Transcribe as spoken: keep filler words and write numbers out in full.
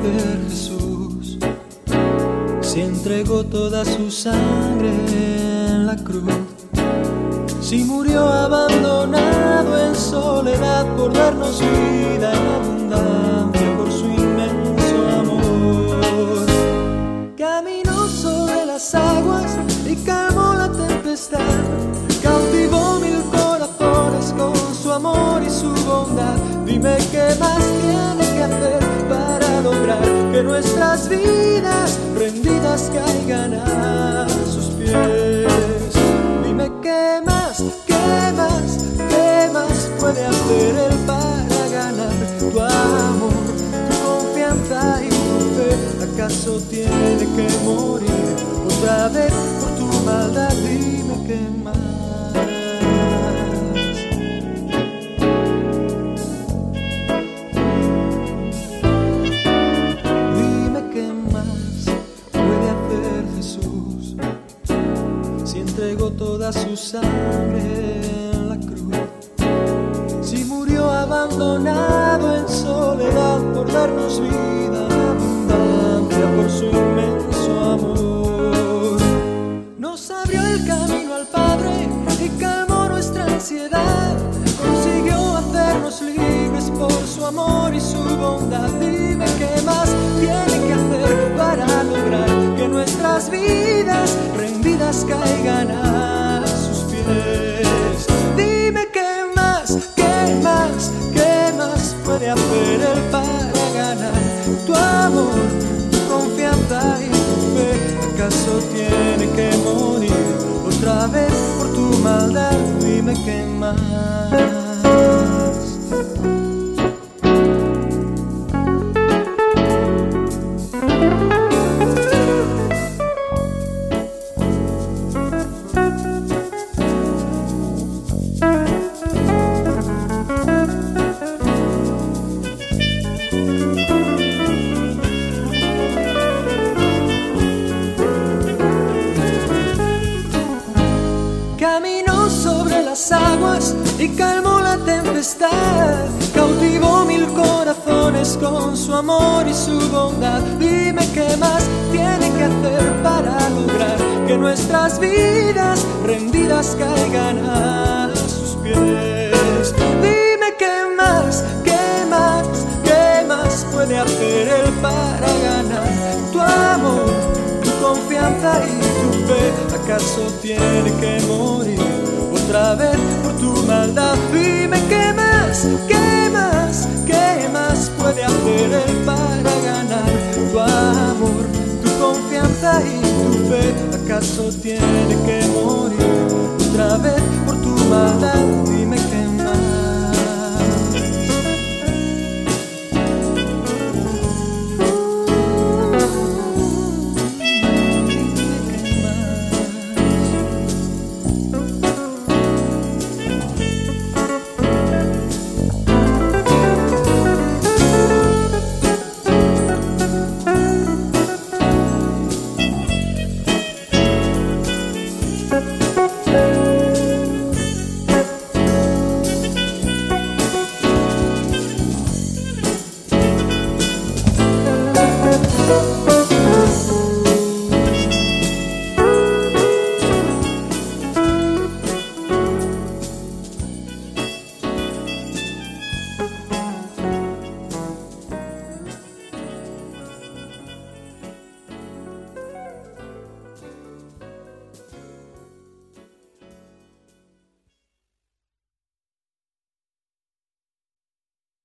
hacer Jesús si entregó toda su sangre en la cruz? Si murió abandonado en soledad por darnos vida en abundancia por su inmenso amor. Caminó sobre las aguas y calmó la tempestad, cautivó mil corazones con su amor y su bondad. Dime qué más tiene que hacer para lograr que nuestras vidas rendidas caigan a sus pies. Dime qué más, qué más, qué más puede hacer Él para ganar tu amor, tu confianza y tu fe. ¿Acaso tiene que morir otra vez por tu maldad? Dime qué más. Dime qué más puede hacer Jesús si entregó toda su sangre en la cruz, si murió abandonado en soledad por darnos vida en abundancia por su inmenso amor. Nos abrió el camino al Padre y calmó nuestra ansiedad, consiguió hacernos libres por su amor y su bondad. Dime qué más tiene que hacer para lograr que nuestras vidas rendidas caigan a sus pies. Dime qué más, qué más, qué más puede hacer Él para ganar tu amor, tu confianza y tu fe. ¿Acaso tiene que morir otra vez por tu maldad? Dime qué más. Caminó sobre las aguas y calmó la tempestad, cautivó mil corazones con su amor y su bondad. Dime qué más tiene que hacer para lograr que nuestras vidas rendidas caigan a sus pies. Dime qué más, qué más, qué más puede hacer Él para ganar tu amor, tu confianza y tu fe. ¿Acaso tiene que morir otra vez por tu maldad? Dime qué más, qué más, qué más puede hacer Él para ganar tu amor, tu confianza y tu fe. ¿Acaso tiene que